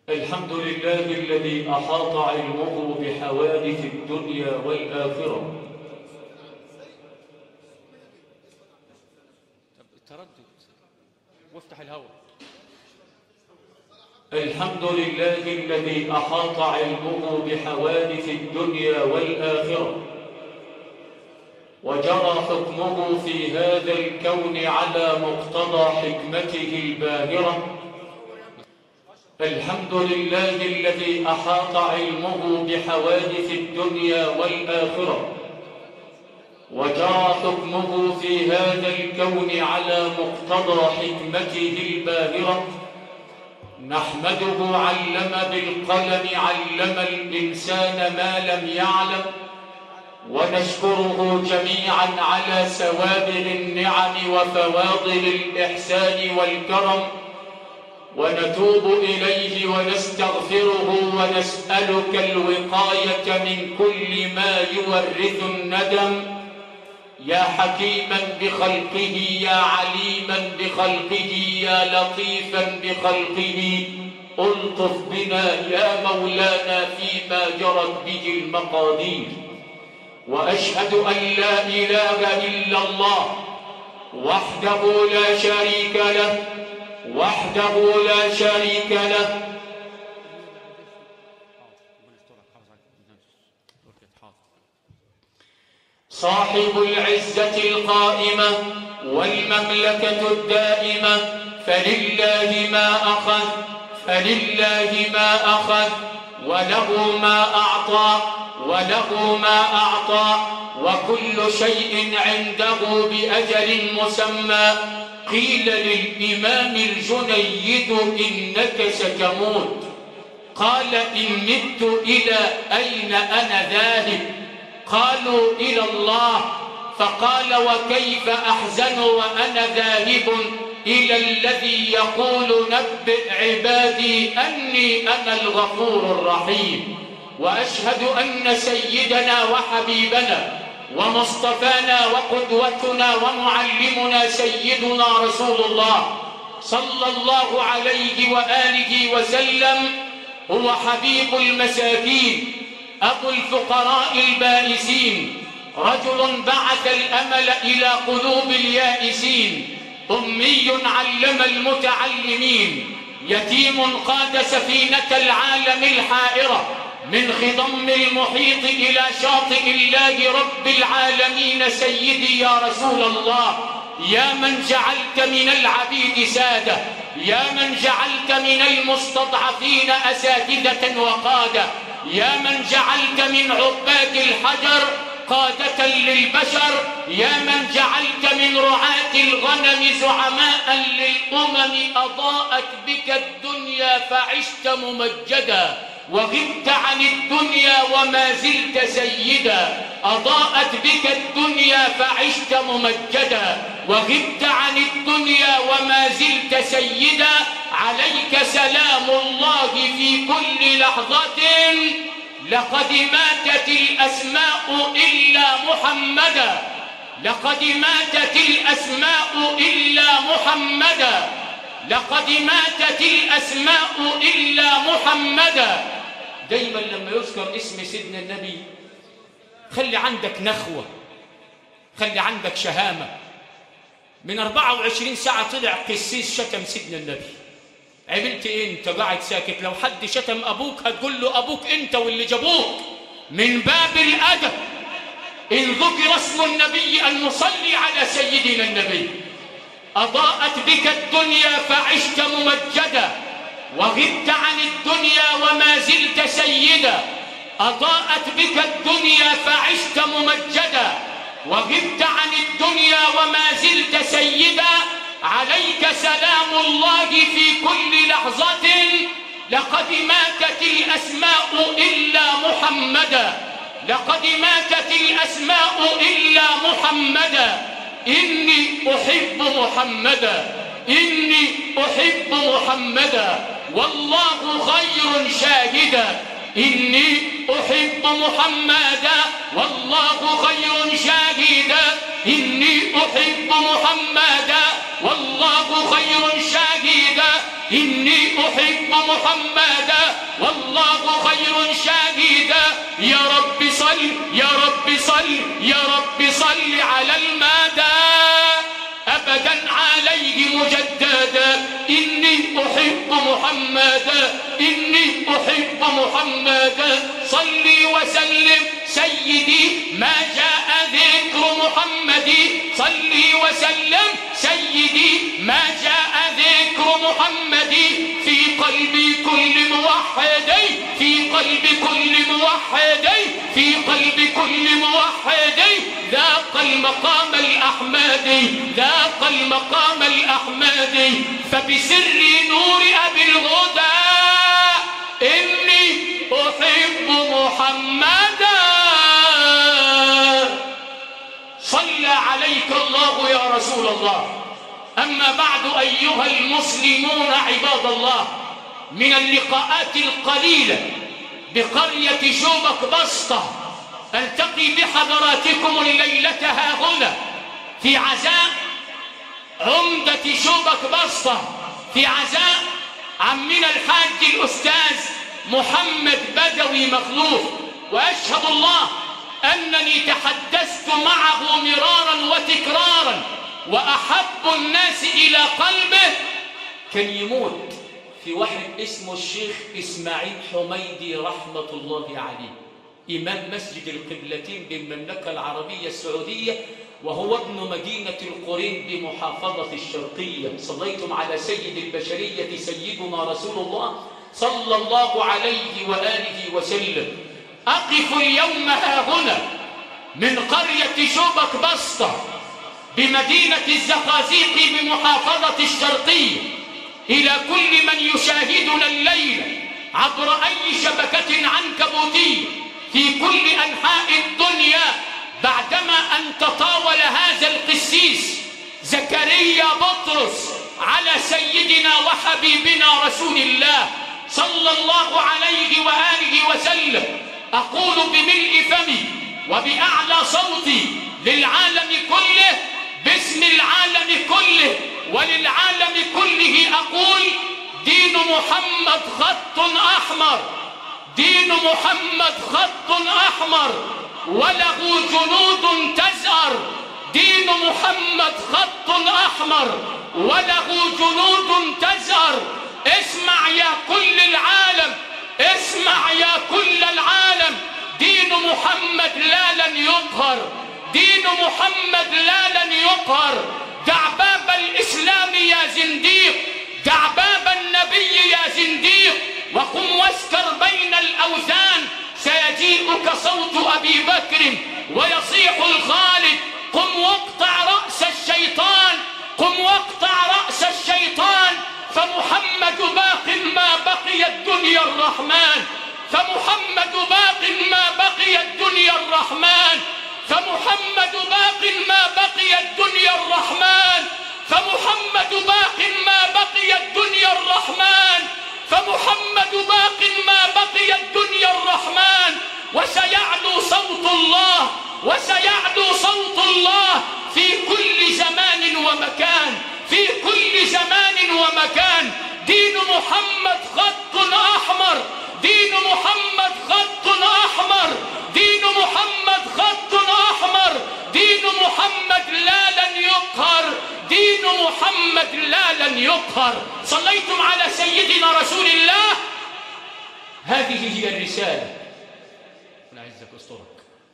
الحمد لله الذي أحاط علمه بحوادث الدنيا والآخرة. التردد وافتح الهواء. الحمد لله الذي أحاط علمه بحوادث الدنيا والآخرة، وجرى حكمه في هذا الكون على مقتضى حكمته الباهرة. الحمد لله الذي أحاط علمه بحوادث الدنيا والآخرة، وجرى حكمه في هذا الكون على مقتضى حكمته الباهرة. نحمده علم بالقلم، علم الإنسان ما لم يعلم، ونشكره جميعا على سوابغ النعم وفواضل الإحسان والكرم، ونتوب إليه ونستغفره ونسألك الوقاية من كل ما يورث الندم. يا حكيما بخلقه، يا عليما بخلقه، يا لطيفا بخلقه، ألطف بنا يا مولانا فيما جرت به المقادير. وأشهد أن لا إله إلا الله وحده لا شريك له، وحده لا شريك له. صاحب العزة القائمة والمملكة الدائمة، فلله ما أخذ، فلله ما أخذ، وله ما أعطى، وله ما أعطى، وكل شيء عنده بأجل مسمى. قيل للإمام الجنيد إنك ستموت، قال إن مت إلى أين أنا ذاهب؟ قالوا إلى الله، فقال وكيف أحزن وأنا ذاهب إلى الذي يقول نبئ عبادي أني أنا الغفور الرحيم. وأشهد أن سيدنا وحبيبنا ومصطفانا وقدوتنا ومعلمنا سيدنا رسول الله صلى الله عليه وآله وسلم هو حبيب المساكين، أبو الفقراء البائسين، رجل بعث الأمل إلى قلوب اليائسين، أمي علم المتعلمين، يتيم قاد سفينة العالم الحائرة من خضم المحيط إلى شاطئ الله رب العالمين. سيدي يا رسول الله، يا من جعلت من العبيد سادة، يا من جعلت من المستضعفين أساتذة وقادة، يا من جعلت من عباد الحجر قادة للبشر، يا من جعلت من رعاة الغنم زعماء للأمم، أضاءت بك الدنيا فعشت ممجدا، وغبت عن الدنيا وما زلت سيدا. أضاءت بك الدنيا فعشت ممجدا، وغبت عن الدنيا وما زلت سيدا. عليك سلام الله في كل لحظة، لقد ماتت الأسماء إلا محمدا، لقد ماتت الأسماء إلا محمدا، لقد ماتت الأسماء إلا محمدا. دايما لما يذكر اسم سيدنا النبي خلي عندك نخوة، خلي عندك شهامة. من 24 ساعة طلع قسيس شتم سيدنا النبي. عملت ايه انت قاعد ساكت؟ لو حد شتم ابوك هتقول له ابوك انت واللي جابوك. من باب الادب ان ذكر اسم النبي ان نصلي على سيدنا النبي. اضاءت بك الدنيا فعشت ممجدا، وغبت عن الدنيا وما زلت سيدا. اضاءت بك الدنيا فعشت ممجدا، وغبت عن الدنيا وما زلت سيدا. عليك سلام الله في كل لحظة، لقد ماتت الأسماء إلا محمدا، لقد ماتت الأسماء إلا محمدا. إني أحب محمدا، إني أحب محمدا، والله خير شاهدا. إني أحب محمدا والله خير شاهدا، إني أحب محمدا والله خير شاهدا. إني أحب محمدا والله خير شهيدا. يا رب صل يا رب صل يا رب صل على المدى أبدا عليه مجددا. إني أحب محمدا إني أحب محمدا. صلي وسلم سيدي ما جاء ذكر محمد. صلي وسلم سيدي ما جاء ذكر محمد. في قلب كل موحد في قلب كل موحد في قلب كل موحد ذاق المقام الأحمدي ذاق المقام الأحمدي. فبسر نور أبي الهدى إني أحب محمدا. صلى عليك الله يا رسول الله. أما بعد أيها المسلمون عباد الله، من اللقاءات القليلة بقرية شوبك بسطة ألتقي بحضراتكم الليلة هنا في عزاء عمدة شوبك بسطة، في عزاء عمنا الحاج الأستاذ محمد بدوي مخلوف. وأشهد الله أنني تحدثت معه مرارا وتكرارا، وأحب الناس إلى قلبه كان يموت في واحد اسمه الشيخ إسماعيل حميدي رحمة الله عليه، إمام مسجد القبلتين بالمملكة العربية السعودية، وهو ابن مدينة القرين بمحافظة الشرقية. صليتم على سيد البشرية سيدنا رسول الله صلى الله عليه وآله وسلم. أقف اليوم هنا من قرية شوبك بسطة بمدينة الزقازيق بمحافظة الشرقية إلى كل من يشاهدنا الليلة عبر أي شبكة عنكبوتية في كل أنحاء الدنيا، بعدما أن تطاول هذا القسيس زكريا بطرس على سيدنا وحبيبنا رسول الله صلى الله عليه وآله وسلم، أقول بملء فمي وبأعلى صوتي للعالم كله باسم العالم كله وللعالم كله أقول: دين محمد خط أحمر، دين محمد خط أحمر وله جنود تزأر. دين محمد خط أحمر وله جنود تزأر. اسمع يا كل العالم، اسمع يا كل العالم، دين محمد لا لن يقهر، دين محمد لا لن يقهر. دع باب الإسلام يا زنديق، دع باب النبي يا زنديق، وقم واسكر بين الأوثان، سيجيئك صوت أبي بكر ويصيح الخالد: قم واقطع رأس الشيطان، قم واقطع رأس الشيطان، فمحمد باق ما بقي الدنيا الرحمن، فمحمد باق ما بقي الدنيا الرحمن، فمحمد باق ما بقي الدنيا الرحمن، فمحمد باق ما بقي الدنيا الرحمن، فمحمد باق ما بقي الدنيا الرحمن. وسيعلو صوت الله، وسيعلو صوت الله في كل زمان ومكان، في كل زمان ومكان. دين محمد خط أحمر، دين محمد خط أحمر، دين محمد خط أحمر، دين محمد لا لن يقهر، دين محمد لا لن يقهر. صليتم على سيدنا رسول الله. هذه هي الرسالة. أنا عايزك أسترك،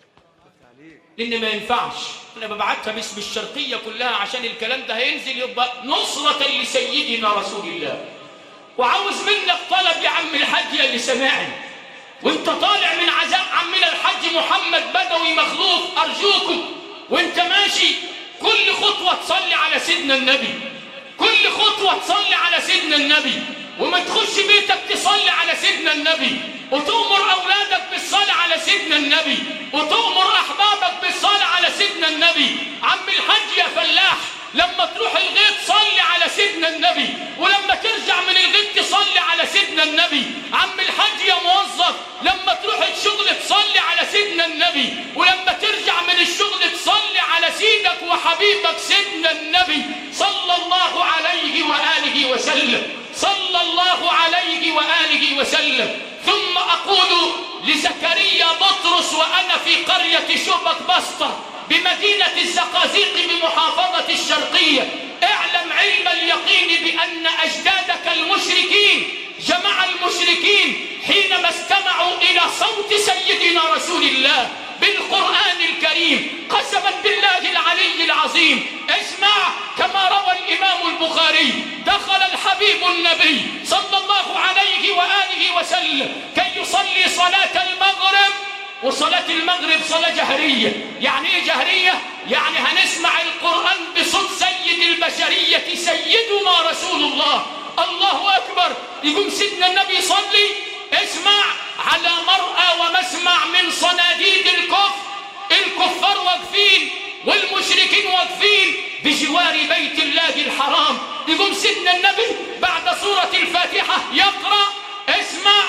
لأن ما ينفعش أنا ببعتها باسم الشرقية كلها عشان الكلام ده هينزل يبقى نصرة لسيدنا رسول الله. وعاوز منك طلب يا عم الحاج اللي سمعني وانت طالع من عزاء عمنا الحاج محمد بدوي مخلوف، أرجوكم وانت ماشي كل خطوة تصلي على سيدنا النبي، كل خطوة تصلي على سيدنا النبي، وما تخش بيتك تصلي على سيدنا النبي، وتؤمر أولادك بالصلاة على سيدنا النبي، وتؤمر أحبابك بالصلاة على سيدنا النبي. عم الحاج يا فلاح لما تروح الغيط صلي على سيدنا النبي، ولما ترجع من الغيط تصلي على سيدنا النبي. عم الحاج يا موظف لما تروح الشغل تصلي على سيدنا النبي، ولما ترجع من الشغل تصلي على سيدك حبيبك سيدنا النبي صلى الله عليه وآله وسلم، صلى الله عليه وآله وسلم. ثم أقول لزكريا بطرس وأنا في قرية شبك بسطة بمدينة الزقازيق بمحافظة الشرقية: اعلم علم اليقين بأن أجدادك المشركين، جمع المشركين حينما استمعوا إلى صوت سيدنا رسول الله بالقرآن الكريم، قسما بالله العلي العظيم، اسمع كما روى الإمام البخاري: دخل الحبيب النبي صلى الله عليه وآله وسلم كي يصلي صلاة المغرب، وصلاة المغرب صلاة جهرية. يعني ايه جهرية؟ يعني هنسمع القرآن بصوت سيد البشرية سيدنا رسول الله. الله أكبر. يقوم سيدنا النبي يصلي، اسمع، على مرأى ومسمع من صناديد الكفر، الكفار واقفين والمشركين واقفين بجوار بيت الله الحرام. يقوم سيدنا النبي بعد سورة الفاتحة يقرأ، اسمع: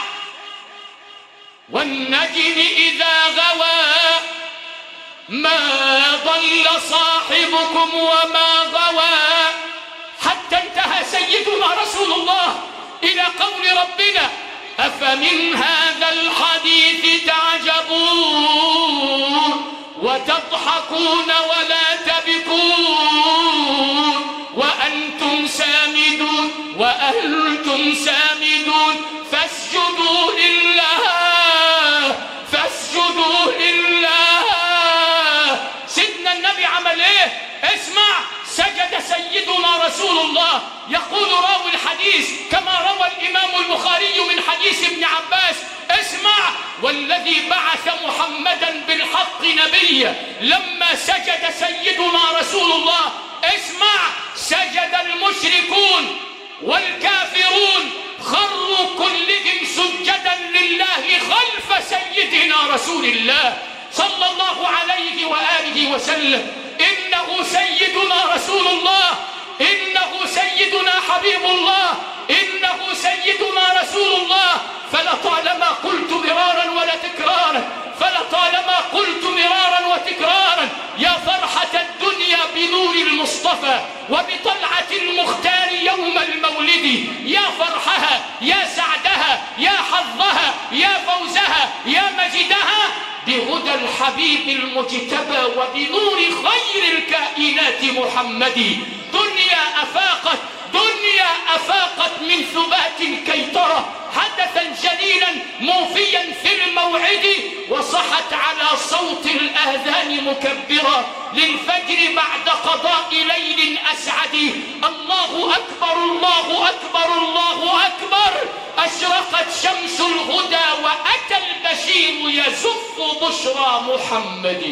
والنجم إذا غوى ما ضل صاحبكم وما غوى، حتى انتهى سيدنا رسول الله إلى قول ربنا: أفمن هذا الحديث تعجبون وتضحكون ولا تبكون وأنتم سامدون وأنتم سامدون فاسجدوا لله فاسجدوا لله. سيدنا النبي عمل ايه؟ اسمع: سجد سيدنا رسول الله. يقول راوي الحديث كما روى الإمام البخاري من حديث ابن عباس: اسمع: والذي بعث محمدا بالحق نبيا لما سجد سيدنا رسول الله، اسمع، سجد المشركون والكافرون خروا كلهم سجدا لله خلف سيدنا رسول الله صلى الله عليه وآله وسلم. إنه سيدنا رسول الله، إنه سيدنا حبيب الله، إنه سيدنا رسول الله. فلطالما قلت مرارا ولا تكرارا، فلطالما قلت مرارا وتكرارا: يا فرحة الدنيا بنور المصطفى وبطلعة المختار يوم المولد، يا فرحها، يا سعدها، يا حظها، يا فوزها، يا مجدها بهدى الحبيب المجتبى وبنور خير الكائنات محمد. دنيا أفاقت، دنيا أفاقت من ثبات كي ترى حدثا جليلا موفيا في الموعد، وصحت على صوت الآذان مكبرة للفجر بعد قضاء ليل أسعد. الله أكبر، الله أكبر، الله أكبر. أشرقت شمس الهدى وأتى البشير يزف بشرى محمد.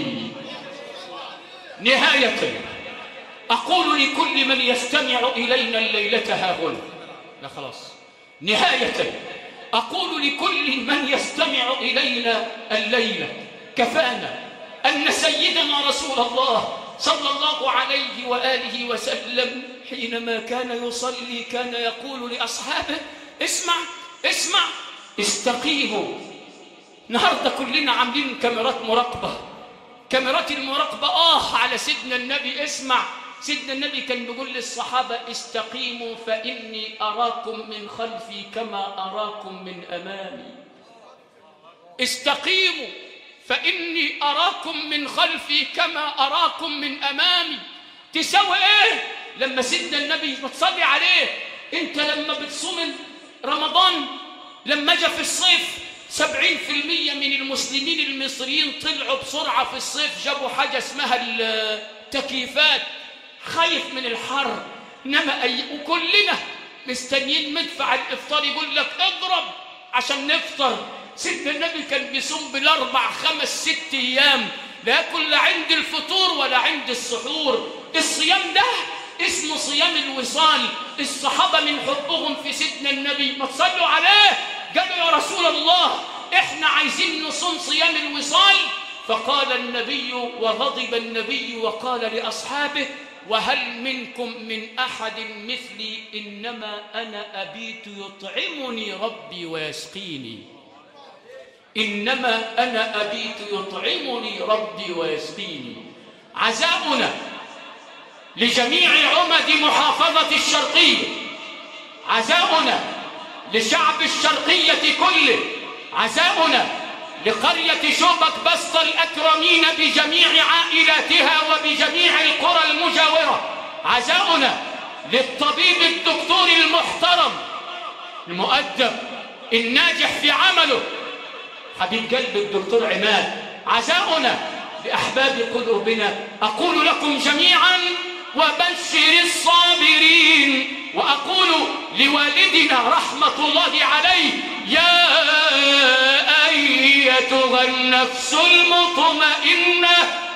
نهاية أقول لكل من يستمع إلينا الليلة هاهنا، لا خلاص، نهاية أقول لكل من يستمع إلينا الليلة: كفانا أن سيدنا رسول الله صلى الله عليه وآله وسلم حينما كان يصلي كان يقول لأصحابه: اسمع اسمع، استقيموا. النهارده كلنا عاملين كاميرات مراقبة، كاميرات المراقبة على سيدنا النبي. اسمع، سيدنا النبي كان بيقول للصحابة: استقيموا فإني أراكم من خلفي كما أراكم من أمامي. استقيموا فإني أراكم من خلفي كما أراكم من أمامي. تساوي إيه لما سيدنا النبي بتصلي عليه؟ أنت لما بتصوم رمضان، لما جاء في الصيف 70% من المسلمين المصريين طلعوا بسرعة في الصيف، جابوا حاجة اسمها التكييفات، خايف من الحر. إنما وكلنا مستنيين مدفع الإفطار يقول لك اضرب عشان نفطر. سيدنا النبي كان بيصوم بالأربع 5 6 أيام، لا ياكل لا عند الفطور ولا عند السحور. الصيام ده اسمه صيام الوصال. الصحابة من حبهم في سيدنا النبي ما تصلوا عليه قالوا: يا رسول الله احنا عايزين نصوم صيام الوصال. فقال النبي وغضب النبي وقال لأصحابه: وهل منكم من أحد مثلي؟ إنما أنا أبيت يطعمني ربي ويسقيني. إنما أنا أبيت يطعمني ربي ويسقيني. عزاؤنا لجميع عمد محافظة الشرقية، عزاؤنا لشعب الشرقية كله، عزاؤنا لقرية شوبك بسطة الأكرمين بجميع عائلاتها وبجميع القرى المجاورة، عزاؤنا للطبيب الدكتور المحترم المؤدب الناجح في عمله حبيب قلب الدكتور عماد، عزاؤنا لأحباب قلوبنا. أقول لكم جميعا وبشر الصابرين، وأقول لوالدنا رحمة الله عليه: يا أيتها النفس المطمئنة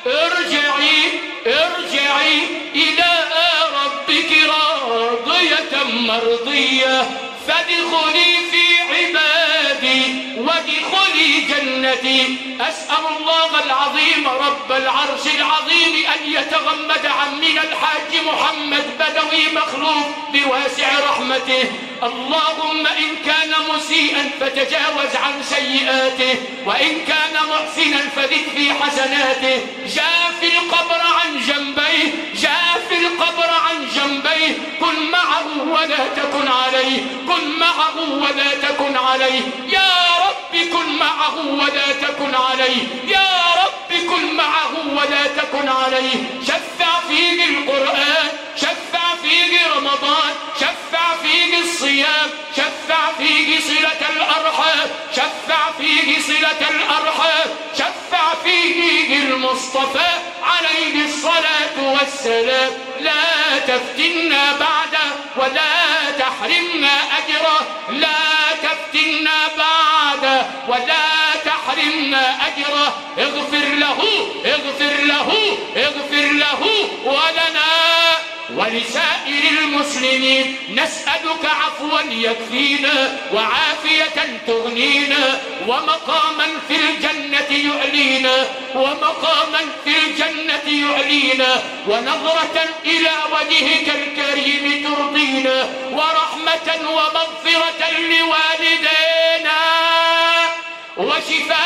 ارجعي إلى ربك راضية مرضية فادخلي في عبادي وادخلي جنتي. أسأل الله العظيم رب العرش العظيم أن يتغمد عمنا الحاج محمد بدوي مخلوف بواسع رحمته. اللهم إن كان مسيئا فتجاوز عن سيئاته، وإن كان محسنا فزد في حسناته. جاف القبر عن جنبيه، جاف القبر عن جنبيه، كن معه ولا تكن عليه، كن معه ولا تكن عليه يا رب، كن معه ولا تكن عليه يا رب، كن معه ولا تكن عليه. شفع فيه القرآن، شفع فيه رمضان، شفع فيه الصيام، شفع فيه صلة الأرحام، شفع فيه صلة الأرحام، شفع فيه المصطفى عليه الصلاة والسلام. لا تفتنا بعده ولا تحرمنا أجره، لا تفتنا بعده ولا تحرمنا أجره. اغفر له اغفر له اغفر له ولنا ولسائر المسلمين. نسألك عفوا يكفينا وعافية تغنينا ومقاما في الجنة يعلينا، ومقاما في الجنة يعلينا، ونظرة إلى وجهك الكريم ترضينا، ورحمة ومغفرة لوالدينا، وشفاء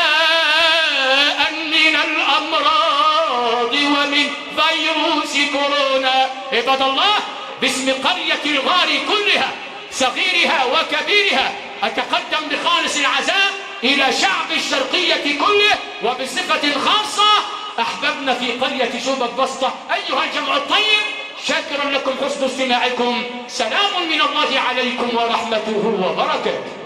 من الأمراض ومن فيروس كورونا. عباد الله، باسم قرية الغار كلها صغيرها وكبيرها أتقدم بخالص العزاء إلى شعب الشرقية كله، وبصفة خاصة أحببنا في قرية شوبك بسطة. أيها الجمع الطيب، شاكرا لكم حسن استماعكم. سلام من الله عليكم ورحمته وبركاته.